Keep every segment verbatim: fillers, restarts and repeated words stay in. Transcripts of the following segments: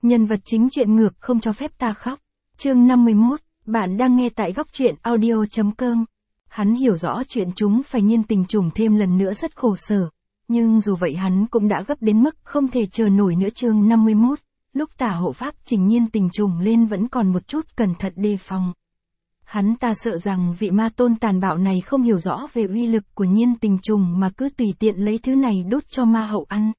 Nhân vật chính truyện ngược không cho phép ta khóc. Chương năm mươi mốt, bạn đang nghe tại góc truyện audio chấm com. Hắn hiểu rõ chuyện chúng phải nhiên tình trùng thêm lần nữa rất khổ sở. Nhưng dù vậy hắn cũng đã gấp đến mức không thể chờ nổi nữa. Chương năm mươi mốt, lúc tả hộ pháp trình nhiên tình trùng lên vẫn còn một chút cẩn thận đề phòng. Hắn ta sợ rằng vị ma tôn tàn bạo này không hiểu rõ về uy lực của nhiên tình trùng mà cứ tùy tiện lấy thứ này đút cho ma hậu ăn.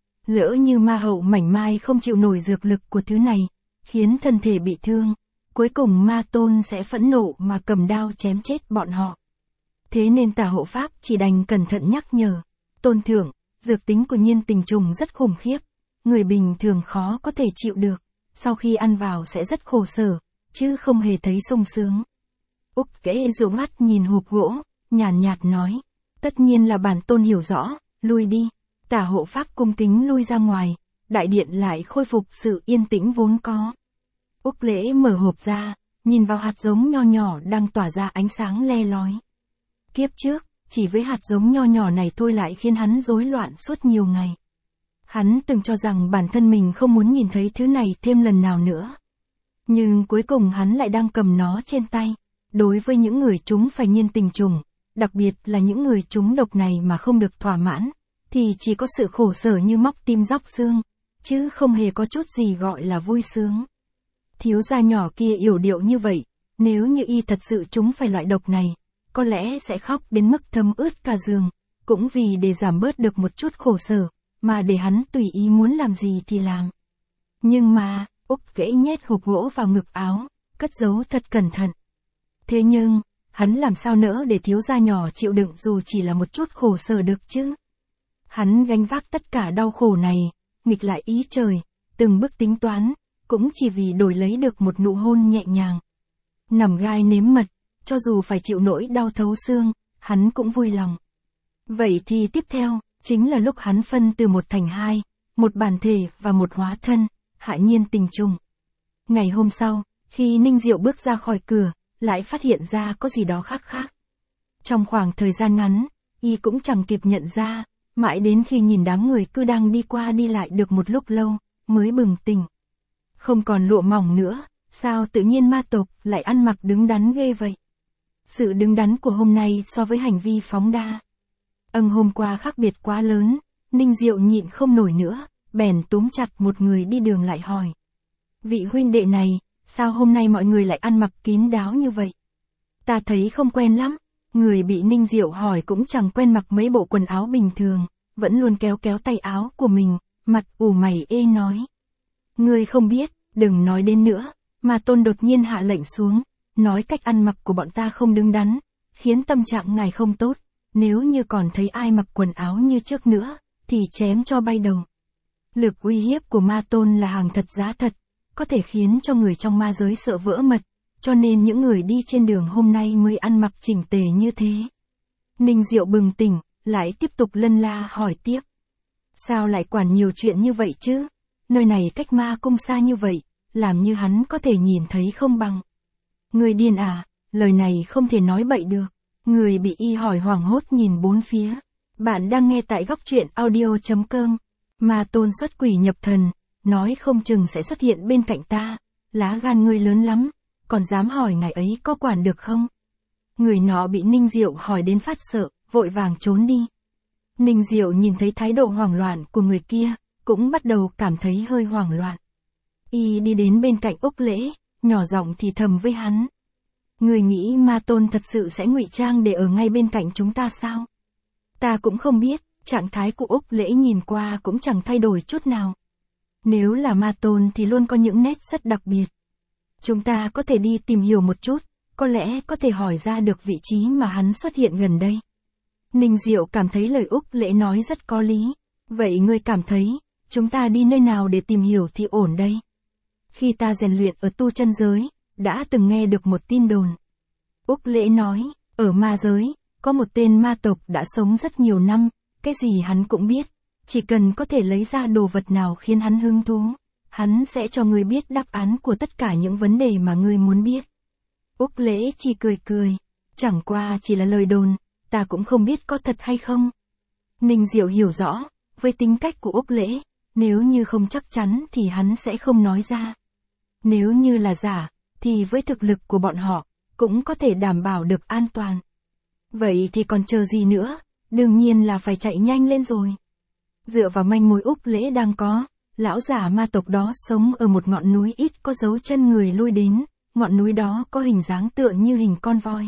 Lỡ như ma hậu mảnh mai không chịu nổi dược lực của thứ này, khiến thân thể bị thương, cuối cùng ma tôn sẽ phẫn nộ mà cầm đao chém chết bọn họ. Thế nên tả hộ pháp chỉ đành cẩn thận nhắc nhở, tôn thượng, dược tính của nhiên tình trùng rất khủng khiếp, người bình thường khó có thể chịu được, sau khi ăn vào sẽ rất khổ sở, chứ không hề thấy sung sướng. Úc Kễ dụ mắt nhìn hộp gỗ, nhàn nhạt nói, tất nhiên là bản tôn hiểu rõ, lui đi. Tả hộ pháp cung kính lui ra ngoài, đại điện lại khôi phục sự yên tĩnh vốn có. Úc Lễ mở hộp ra, nhìn vào hạt giống nho nhỏ đang tỏa ra ánh sáng le lói. Kiếp trước, chỉ với hạt giống nho nhỏ này thôi lại khiến hắn rối loạn suốt nhiều ngày. Hắn từng cho rằng bản thân mình không muốn nhìn thấy thứ này thêm lần nào nữa. Nhưng cuối cùng hắn lại đang cầm nó trên tay. Đối với những người chúng phải nhiên tình trùng, đặc biệt là những người chúng độc này mà không được thỏa mãn, thì chỉ có sự khổ sở như móc tim róc xương, chứ không hề có chút gì gọi là vui sướng. Thiếu gia nhỏ kia yểu điệu như vậy, nếu như y thật sự chúng phải loại độc này, có lẽ sẽ khóc đến mức thấm ướt cả giường, cũng vì để giảm bớt được một chút khổ sở, mà để hắn tùy ý muốn làm gì thì làm. Nhưng mà, Úc Kễ nhét hộp gỗ vào ngực áo, cất giấu thật cẩn thận. Thế nhưng, hắn làm sao nỡ để thiếu gia nhỏ chịu đựng dù chỉ là một chút khổ sở được chứ? Hắn gánh vác tất cả đau khổ này, nghịch lại ý trời, từng bước tính toán, cũng chỉ vì đổi lấy được một nụ hôn nhẹ nhàng. Nằm gai nếm mật, cho dù phải chịu nỗi đau thấu xương, hắn cũng vui lòng. Vậy thì tiếp theo, chính là lúc hắn phân từ một thành hai, một bản thể và một hóa thân, hạ nhiên tình trùng. Ngày hôm sau, khi Ninh Diệu bước ra khỏi cửa, lại phát hiện ra có gì đó khác khác. Trong khoảng thời gian ngắn, y cũng chẳng kịp nhận ra, mãi đến khi nhìn đám người cứ đang đi qua đi lại được một lúc lâu, mới bừng tỉnh. Không còn lụa mỏng nữa, sao tự nhiên ma tộc lại ăn mặc đứng đắn ghê vậy? Sự đứng đắn của hôm nay so với hành vi phóng đa. Âng hôm qua khác biệt quá lớn, Ninh Diệu nhịn không nổi nữa, bèn túm chặt một người đi đường lại hỏi. Vị huynh đệ này, sao hôm nay mọi người lại ăn mặc kín đáo như vậy? Ta thấy không quen lắm. Người bị Ninh Diệu hỏi cũng chẳng quen mặc mấy bộ quần áo bình thường, vẫn luôn kéo kéo tay áo của mình, mặt ủ mày ê nói. Ngươi không biết, đừng nói đến nữa, mà tôn đột nhiên hạ lệnh xuống, nói cách ăn mặc của bọn ta không đứng đắn, khiến tâm trạng ngài không tốt, nếu như còn thấy ai mặc quần áo như trước nữa, thì chém cho bay đầu. Lực uy hiếp của ma tôn là hàng thật giá thật, có thể khiến cho người trong ma giới sợ vỡ mật. Cho nên những người đi trên đường hôm nay mới ăn mặc chỉnh tề như thế. Ninh Diệu bừng tỉnh, lại tiếp tục lân la hỏi tiếp. Sao lại quản nhiều chuyện như vậy chứ? Nơi này cách ma cung xa như vậy, làm như hắn có thể nhìn thấy không bằng. Người điên à, lời này không thể nói bậy được. Người bị y hỏi hoảng hốt nhìn bốn phía. Bạn đang nghe tại góc truyện audio chấm com. Ma tôn xuất quỷ nhập thần, nói không chừng sẽ xuất hiện bên cạnh ta. Lá gan ngươi lớn lắm. Còn dám hỏi ngài ấy có quản được không? Người nọ bị Ninh Diệu hỏi đến phát sợ, vội vàng trốn đi. Ninh Diệu nhìn thấy thái độ hoảng loạn của người kia, cũng bắt đầu cảm thấy hơi hoảng loạn. Y đi đến bên cạnh Úc Lễ, nhỏ giọng thì thầm với hắn. Người nghĩ ma tôn thật sự sẽ ngụy trang để ở ngay bên cạnh chúng ta sao? Ta cũng không biết, trạng thái của Úc Lễ nhìn qua cũng chẳng thay đổi chút nào. Nếu là ma tôn thì luôn có những nét rất đặc biệt. Chúng ta có thể đi tìm hiểu một chút, có lẽ có thể hỏi ra được vị trí mà hắn xuất hiện gần đây. Ninh Diệu cảm thấy lời Úc Lễ nói rất có lý. Vậy ngươi cảm thấy, chúng ta đi nơi nào để tìm hiểu thì ổn đây? Khi ta rèn luyện ở tu chân giới, đã từng nghe được một tin đồn. Úc Lễ nói, ở ma giới, có một tên ma tộc đã sống rất nhiều năm, cái gì hắn cũng biết. Chỉ cần có thể lấy ra đồ vật nào khiến hắn hứng thú. Hắn sẽ cho ngươi biết đáp án của tất cả những vấn đề mà ngươi muốn biết. Úc Lễ chỉ cười cười. Chẳng qua chỉ là lời đồn, ta cũng không biết có thật hay không. Ninh Diệu hiểu rõ, với tính cách của Úc Lễ, nếu như không chắc chắn thì hắn sẽ không nói ra. Nếu như là giả, thì với thực lực của bọn họ, cũng có thể đảm bảo được an toàn. Vậy thì còn chờ gì nữa, đương nhiên là phải chạy nhanh lên rồi. Dựa vào manh mối Úc Lễ đang có, lão giả ma tộc đó sống ở một ngọn núi ít có dấu chân người lui đến, ngọn núi đó có hình dáng tựa như hình con voi.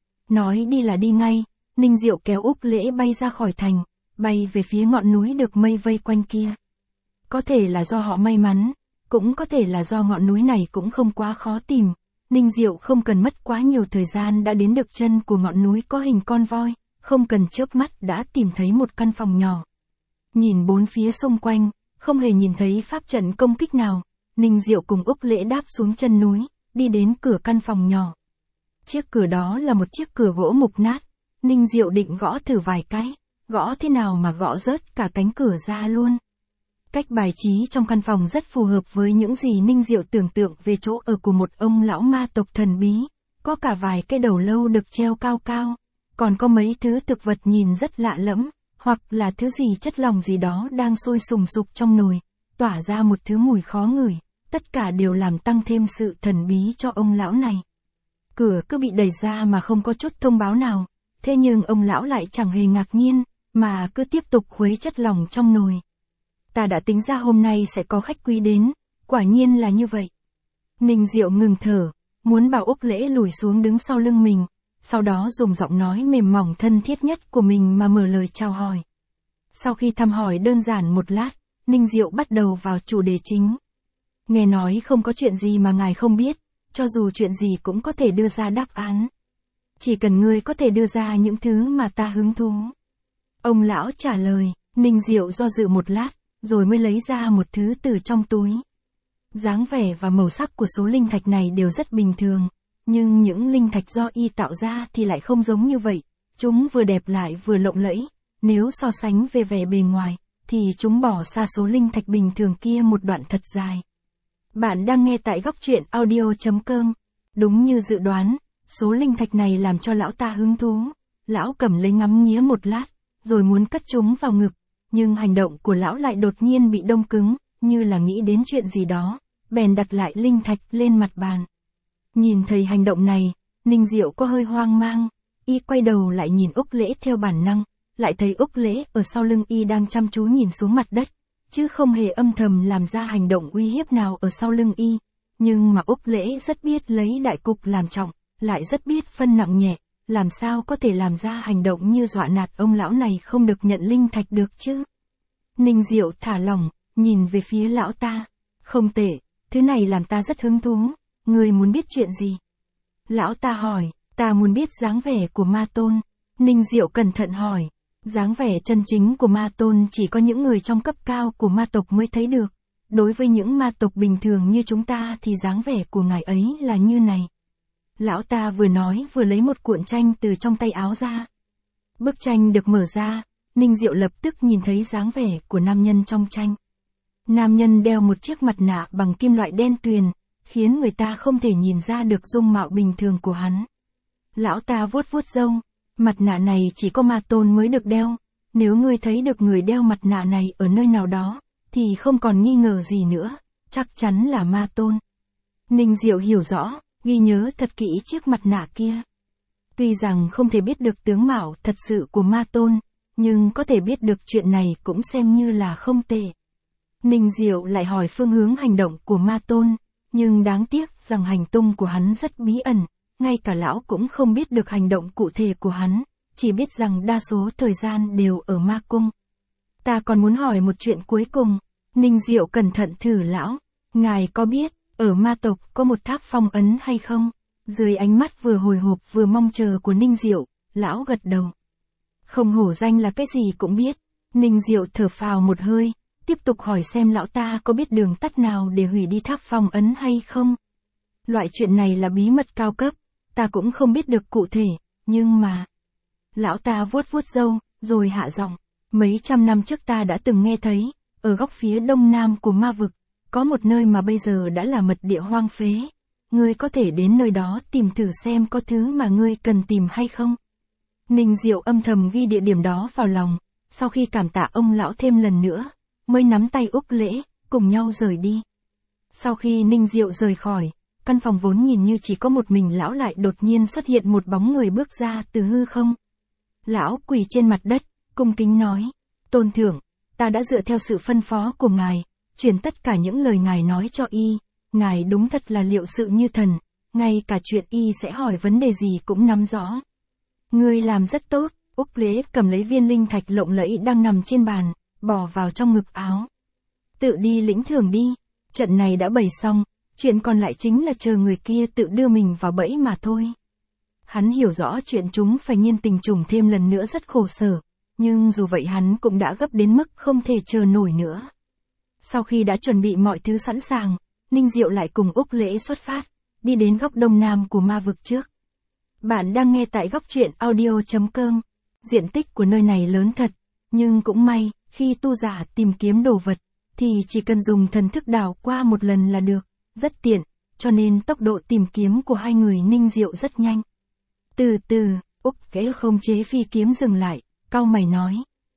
Nói đi là đi ngay, Ninh Diệu kéo Úc Lễ bay ra khỏi thành, bay về phía ngọn núi được mây vây quanh kia. Có thể là do họ may mắn, cũng có thể là do ngọn núi này cũng không quá khó tìm. Ninh Diệu không cần mất quá nhiều thời gian đã đến được chân của ngọn núi có hình con voi, không cần chớp mắt đã tìm thấy một căn phòng nhỏ. Nhìn bốn phía xung quanh, không hề nhìn thấy pháp trận công kích nào, Ninh Diệu cùng Úc Lễ đáp xuống chân núi, đi đến cửa căn phòng nhỏ. Chiếc cửa đó là một chiếc cửa gỗ mục nát, Ninh Diệu định gõ thử vài cái, gõ thế nào mà gõ rớt cả cánh cửa ra luôn. Cách bài trí trong căn phòng rất phù hợp với những gì Ninh Diệu tưởng tượng về chỗ ở của một ông lão ma tộc thần bí, có cả vài cái đầu lâu được treo cao cao, còn có mấy thứ thực vật nhìn rất lạ lẫm, hoặc là thứ gì chất lỏng gì đó đang sôi sùng sục trong nồi, tỏa ra một thứ mùi khó ngửi, tất cả đều làm tăng thêm sự thần bí cho ông lão này. Cửa cứ bị đẩy ra mà không có chút thông báo nào, thế nhưng ông lão lại chẳng hề ngạc nhiên, mà cứ tiếp tục khuấy chất lỏng trong nồi. Ta đã tính ra hôm nay sẽ có khách quý đến, quả nhiên là như vậy. Ninh Diệu ngừng thở, muốn bảo Úc Lễ lùi xuống đứng sau lưng mình, sau đó dùng giọng nói mềm mỏng thân thiết nhất của mình mà mở lời chào hỏi. Sau khi thăm hỏi đơn giản một lát, Ninh Diệu bắt đầu vào chủ đề chính. Nghe nói không có chuyện gì mà ngài không biết, cho dù chuyện gì cũng có thể đưa ra đáp án. Chỉ cần ngươi có thể đưa ra những thứ mà ta hứng thú. Ông lão trả lời, Ninh Diệu do dự một lát, rồi mới lấy ra một thứ từ trong túi. Dáng vẻ và màu sắc của số linh thạch này đều rất bình thường, nhưng những linh thạch do y tạo ra thì lại không giống như vậy, chúng vừa đẹp lại vừa lộng lẫy, nếu so sánh về vẻ bề ngoài, thì chúng bỏ xa số linh thạch bình thường kia một đoạn thật dài. Bạn đang nghe tại góc truyện audio chấm com. Đúng như dự đoán, số linh thạch này làm cho lão ta hứng thú, lão cầm lấy ngắm nghía một lát, rồi muốn cất chúng vào ngực, nhưng hành động của lão lại đột nhiên bị đông cứng, như là nghĩ đến chuyện gì đó, bèn đặt lại linh thạch lên mặt bàn. Nhìn thấy hành động này, Ninh Diệu có hơi hoang mang, y quay đầu lại nhìn Úc Lễ theo bản năng, lại thấy Úc Lễ ở sau lưng y đang chăm chú nhìn xuống mặt đất, chứ không hề âm thầm làm ra hành động uy hiếp nào ở sau lưng y, nhưng mà Úc Lễ rất biết lấy đại cục làm trọng, lại rất biết phân nặng nhẹ, làm sao có thể làm ra hành động như dọa nạt ông lão này không được nhận linh thạch được chứ. Ninh Diệu thả lỏng, nhìn về phía lão ta, không tệ, thứ này làm ta rất hứng thú, ngươi muốn biết chuyện gì? Lão ta hỏi, ta muốn biết dáng vẻ của ma tôn. Ninh Diệu cẩn thận hỏi, dáng vẻ chân chính của ma tôn chỉ có những người trong cấp cao của ma tộc mới thấy được, đối với những ma tộc bình thường như chúng ta thì dáng vẻ của ngài ấy là như này. Lão ta vừa nói vừa lấy một cuộn tranh từ trong tay áo ra. Bức tranh được mở ra, Ninh Diệu lập tức nhìn thấy dáng vẻ của nam nhân trong tranh. Nam nhân đeo một chiếc mặt nạ bằng kim loại đen tuyền, khiến người ta không thể nhìn ra được dung mạo bình thường của hắn. Lão ta vuốt vuốt râu, mặt nạ này chỉ có ma tôn mới được đeo, nếu ngươi thấy được người đeo mặt nạ này ở nơi nào đó, thì không còn nghi ngờ gì nữa, chắc chắn là ma tôn. Ninh Diệu hiểu rõ, ghi nhớ thật kỹ chiếc mặt nạ kia. Tuy rằng không thể biết được tướng mạo thật sự của ma tôn, nhưng có thể biết được chuyện này cũng xem như là không tệ. Ninh Diệu lại hỏi phương hướng hành động của ma tôn, nhưng đáng tiếc rằng hành tung của hắn rất bí ẩn, ngay cả lão cũng không biết được hành động cụ thể của hắn, chỉ biết rằng đa số thời gian đều ở ma cung. Ta còn muốn hỏi một chuyện cuối cùng, Ninh Diệu cẩn thận thử lão, ngài có biết, ở ma tộc có một tháp phong ấn hay không? Dưới ánh mắt vừa hồi hộp vừa mong chờ của Ninh Diệu, lão gật đầu. Không hổ danh là cái gì cũng biết. Ninh Diệu thở phào một hơi, tiếp tục hỏi xem lão ta có biết đường tắt nào để hủy đi tháp phong ấn hay không. Loại chuyện này là bí mật cao cấp, ta cũng không biết được cụ thể, nhưng mà... Lão ta vuốt vuốt râu, rồi hạ giọng. Mấy trăm năm trước ta đã từng nghe thấy, ở góc phía đông nam của ma vực, có một nơi mà bây giờ đã là mật địa hoang phế. Ngươi có thể đến nơi đó tìm thử xem có thứ mà ngươi cần tìm hay không. Ninh Diệu âm thầm ghi địa điểm đó vào lòng, sau khi cảm tạ ông lão thêm lần nữa, mới nắm tay Úc Lễ, cùng nhau rời đi. Sau khi Ninh Diệu rời khỏi, căn phòng vốn nhìn như chỉ có một mình lão lại đột nhiên xuất hiện một bóng người bước ra từ hư không. Lão quỳ trên mặt đất, cung kính nói, Tôn thượng, ta đã dựa theo sự phân phó của ngài, truyền tất cả những lời ngài nói cho y, ngài đúng thật là liệu sự như thần, ngay cả chuyện y sẽ hỏi vấn đề gì cũng nắm rõ. Ngươi làm rất tốt. Úc Lễ cầm lấy viên linh thạch lộng lẫy đang nằm trên bàn, bỏ vào trong ngực áo. Tự đi lĩnh thưởng đi, trận này đã bày xong, chuyện còn lại chính là chờ người kia tự đưa mình vào bẫy mà thôi. Hắn hiểu rõ chuyện chúng phải nhiên tình trùng thêm lần nữa rất khổ sở, nhưng dù vậy hắn cũng đã gấp đến mức không thể chờ nổi nữa. Sau khi đã chuẩn bị mọi thứ sẵn sàng, Ninh Diệu lại cùng Úc Lễ xuất phát, đi đến góc đông nam của ma vực trước. Bạn đang nghe tại góc truyện audio chấm com. Diện tích của nơi này lớn thật, nhưng cũng may, khi tu giả tìm kiếm đồ vật, thì chỉ cần dùng thần thức đảo qua một lần là được, rất tiện, cho nên tốc độ tìm kiếm của hai người Ninh Diệu rất nhanh. Từ từ, Úc Lễ không chế phi kiếm dừng lại, cau mày nói.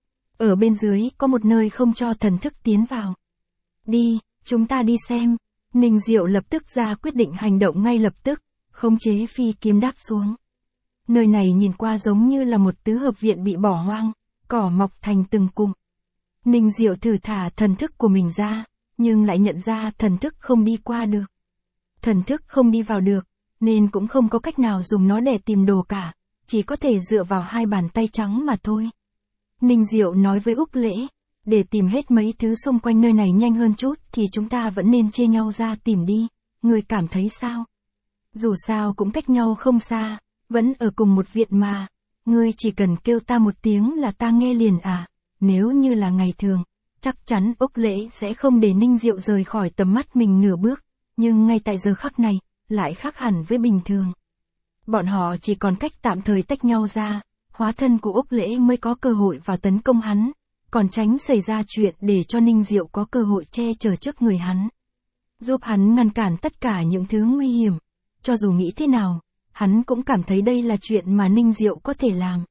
Ở bên dưới có một nơi không cho thần thức tiến vào. Đi, chúng ta đi xem. Ninh Diệu lập tức ra quyết định hành động ngay lập tức, khống chế phi kiếm đáp xuống. Nơi này nhìn qua giống như là một tứ hợp viện bị bỏ hoang, cỏ mọc thành từng cụm. Ninh Diệu thử thả thần thức của mình ra, nhưng lại nhận ra thần thức không đi qua được. Thần thức không đi vào được, nên cũng không có cách nào dùng nó để tìm đồ cả, chỉ có thể dựa vào hai bàn tay trắng mà thôi. Ninh Diệu nói với Úc Lễ, để tìm hết mấy thứ xung quanh nơi này nhanh hơn chút thì chúng ta vẫn nên chia nhau ra tìm đi, người cảm thấy sao? Dù sao cũng cách nhau không xa, vẫn ở cùng một viện mà, ngươi chỉ cần kêu ta một tiếng là ta nghe liền à, nếu như là ngày thường, chắc chắn Úc Lễ sẽ không để Ninh Diệu rời khỏi tầm mắt mình nửa bước, nhưng ngay tại giờ khắc này, lại khác hẳn với bình thường. Bọn họ chỉ còn cách tạm thời tách nhau ra, hóa thân của Úc Lễ mới có cơ hội vào tấn công hắn, còn tránh xảy ra chuyện để cho Ninh Diệu có cơ hội che chở trước người hắn. Giúp hắn ngăn cản tất cả những thứ nguy hiểm, cho dù nghĩ thế nào, hắn cũng cảm thấy đây là chuyện mà Ninh Diệu có thể làm.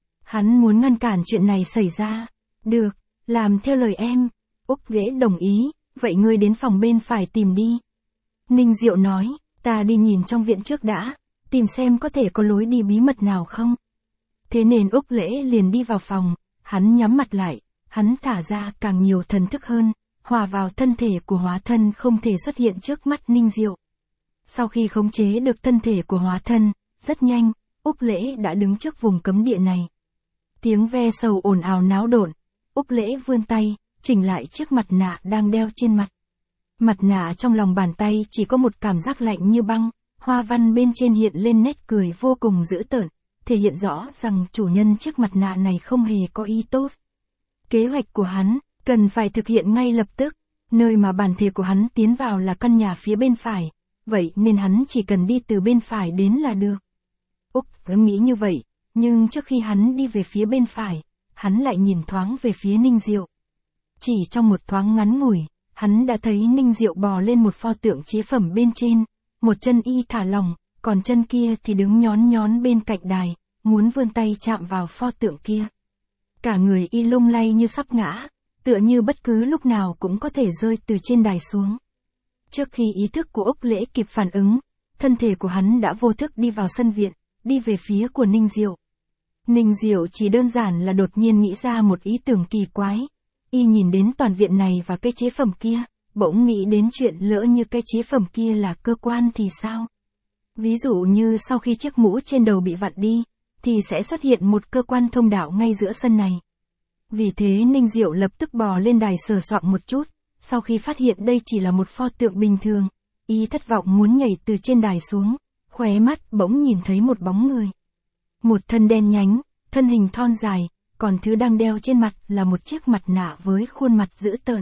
Hắn muốn ngăn cản chuyện này xảy ra. Được, làm theo lời em. Úc Lễ đồng ý, vậy ngươi đến phòng bên phải tìm đi. Ninh Diệu nói, ta đi nhìn trong viện trước đã, tìm xem có thể có lối đi bí mật nào không. Thế nên Úc Lễ liền đi vào phòng, hắn nhắm mặt lại, hắn thả ra càng nhiều thần thức hơn, hòa vào thân thể của hóa thân không thể xuất hiện trước mắt Ninh Diệu. Sau khi khống chế được thân thể của hóa thân, rất nhanh, Úc Lễ đã đứng trước vùng cấm địa này. Tiếng ve sầu ồn ào náo độn, Úc Lễ vươn tay, chỉnh lại chiếc mặt nạ đang đeo trên mặt. Mặt nạ trong lòng bàn tay chỉ có một cảm giác lạnh như băng, hoa văn bên trên hiện lên nét cười vô cùng dữ tợn, thể hiện rõ rằng chủ nhân chiếc mặt nạ này không hề có ý tốt. Kế hoạch của hắn, cần phải thực hiện ngay lập tức, nơi mà bản thể của hắn tiến vào là căn nhà phía bên phải, vậy nên hắn chỉ cần đi từ bên phải đến là được. Úc cứ nghĩ như vậy, nhưng trước khi hắn đi về phía bên phải, hắn lại nhìn thoáng về phía Ninh Diệu. Chỉ trong một thoáng ngắn ngủi, hắn đã thấy Ninh Diệu bò lên một pho tượng chế phẩm bên trên, một chân y thả lỏng, còn chân kia thì đứng nhón nhón bên cạnh đài, muốn vươn tay chạm vào pho tượng kia. Cả người y lung lay như sắp ngã, tựa như bất cứ lúc nào cũng có thể rơi từ trên đài xuống. Trước khi ý thức của Úc Lễ kịp phản ứng, thân thể của hắn đã vô thức đi vào sân viện, đi về phía của Ninh Diệu. Ninh Diệu chỉ đơn giản là đột nhiên nghĩ ra một ý tưởng kỳ quái. Y nhìn đến toàn viện này và cái chế phẩm kia, bỗng nghĩ đến chuyện lỡ như cái chế phẩm kia là cơ quan thì sao? Ví dụ như sau khi chiếc mũ trên đầu bị vặn đi, thì sẽ xuất hiện một cơ quan thông đạo ngay giữa sân này. Vì thế Ninh Diệu lập tức bò lên đài sờ soạng một chút, sau khi phát hiện đây chỉ là một pho tượng bình thường, y thất vọng muốn nhảy từ trên đài xuống, khóe mắt bỗng nhìn thấy một bóng người. Một thân đen nhánh, thân hình thon dài, còn thứ đang đeo trên mặt là một chiếc mặt nạ với khuôn mặt dữ tợn.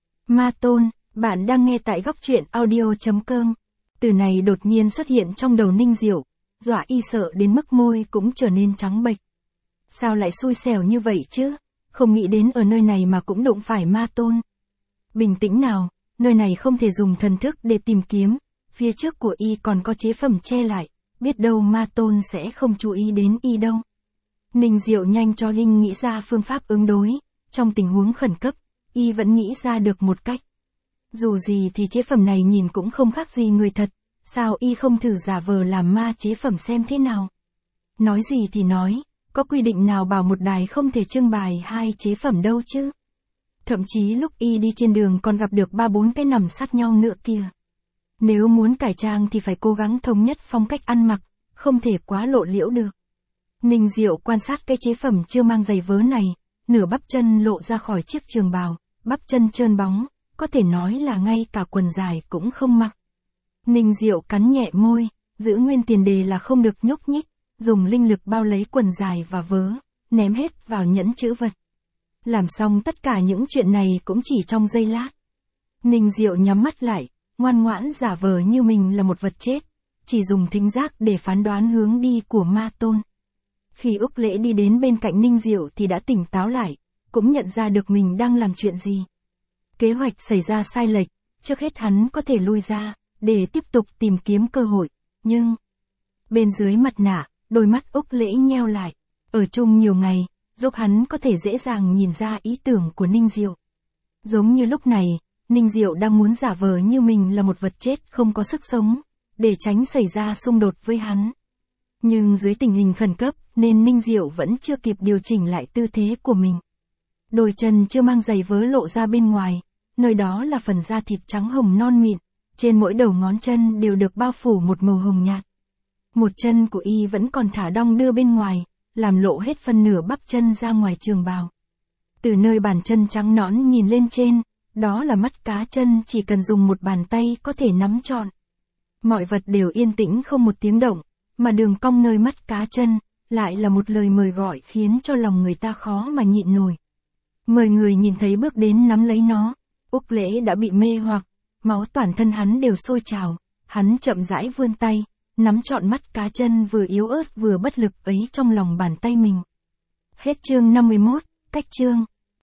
Ma Tôn, bạn đang nghe tại góc truyện audio chấm com. Từ này đột nhiên xuất hiện trong đầu Ninh Diệu, dọa y sợ đến mức môi cũng trở nên trắng bệch. Sao lại xui xẻo như vậy chứ? Không nghĩ đến ở nơi này mà cũng đụng phải Ma Tôn. Bình tĩnh nào, nơi này không thể dùng thần thức để tìm kiếm, phía trước của y còn có chế phẩm che lại, biết đâu Ma Tôn sẽ không chú ý đến y đâu. Ninh Diệu nhanh cho Linh nghĩ ra phương pháp ứng đối, trong tình huống khẩn cấp, y vẫn nghĩ ra được một cách. Dù gì thì chế phẩm này nhìn cũng không khác gì người thật, sao y không thử giả vờ làm ma chế phẩm xem thế nào? Nói gì thì nói, có quy định nào bảo một đài không thể trưng bày hai chế phẩm đâu chứ? Thậm chí lúc y đi trên đường còn gặp được ba bốn cái nằm sát nhau nữa kìa. Nếu muốn cải trang thì phải cố gắng thống nhất phong cách ăn mặc, không thể quá lộ liễu được. Ninh Diệu quan sát cái chế phẩm chưa mang giày vớ này, nửa bắp chân lộ ra khỏi chiếc trường bào, bắp chân trơn bóng, có thể nói là ngay cả quần dài cũng không mặc. Ninh Diệu cắn nhẹ môi, giữ nguyên tiền đề là không được nhúc nhích, dùng linh lực bao lấy quần dài và vớ, ném hết vào nhẫn trữ vật. Làm xong tất cả những chuyện này cũng chỉ trong giây lát. Ninh Diệu nhắm mắt lại, ngoan ngoãn giả vờ như mình là một vật chết, chỉ dùng thính giác để phán đoán hướng đi của ma tôn. Khi Úc Lễ đi đến bên cạnh Ninh Diệu thì đã tỉnh táo lại, cũng nhận ra được mình đang làm chuyện gì. Kế hoạch xảy ra sai lệch, trước hết hắn có thể lui ra, để tiếp tục tìm kiếm cơ hội, nhưng... Bên dưới mặt nạ, đôi mắt Úc Lễ nheo lại, ở chung nhiều ngày, giúp hắn có thể dễ dàng nhìn ra ý tưởng của Ninh Diệu. Giống như lúc này, Ninh Diệu đang muốn giả vờ như mình là một vật chết không có sức sống, để tránh xảy ra xung đột với hắn. Nhưng dưới tình hình khẩn cấp, nên Ninh Diệu vẫn chưa kịp điều chỉnh lại tư thế của mình. Đôi chân chưa mang giày vớ lộ ra bên ngoài, nơi đó là phần da thịt trắng hồng non mịn, trên mỗi đầu ngón chân đều được bao phủ một màu hồng nhạt. Một chân của y vẫn còn thả đong đưa bên ngoài, làm lộ hết phân nửa bắp chân ra ngoài trường bào. Từ nơi bàn chân trắng nõn nhìn lên trên, đó là mắt cá chân chỉ cần dùng một bàn tay có thể nắm trọn. Mọi vật đều yên tĩnh không một tiếng động, mà đường cong nơi mắt cá chân, lại là một lời mời gọi khiến cho lòng người ta khó mà nhịn nổi. Mời người nhìn thấy bước đến nắm lấy nó, Úc Lễ đã bị mê hoặc, máu toàn thân hắn đều sôi trào, hắn chậm rãi vươn tay, nắm trọn mắt cá chân vừa yếu ớt vừa bất lực ấy trong lòng bàn tay mình. Hết chương năm mươi mốt, cách chương.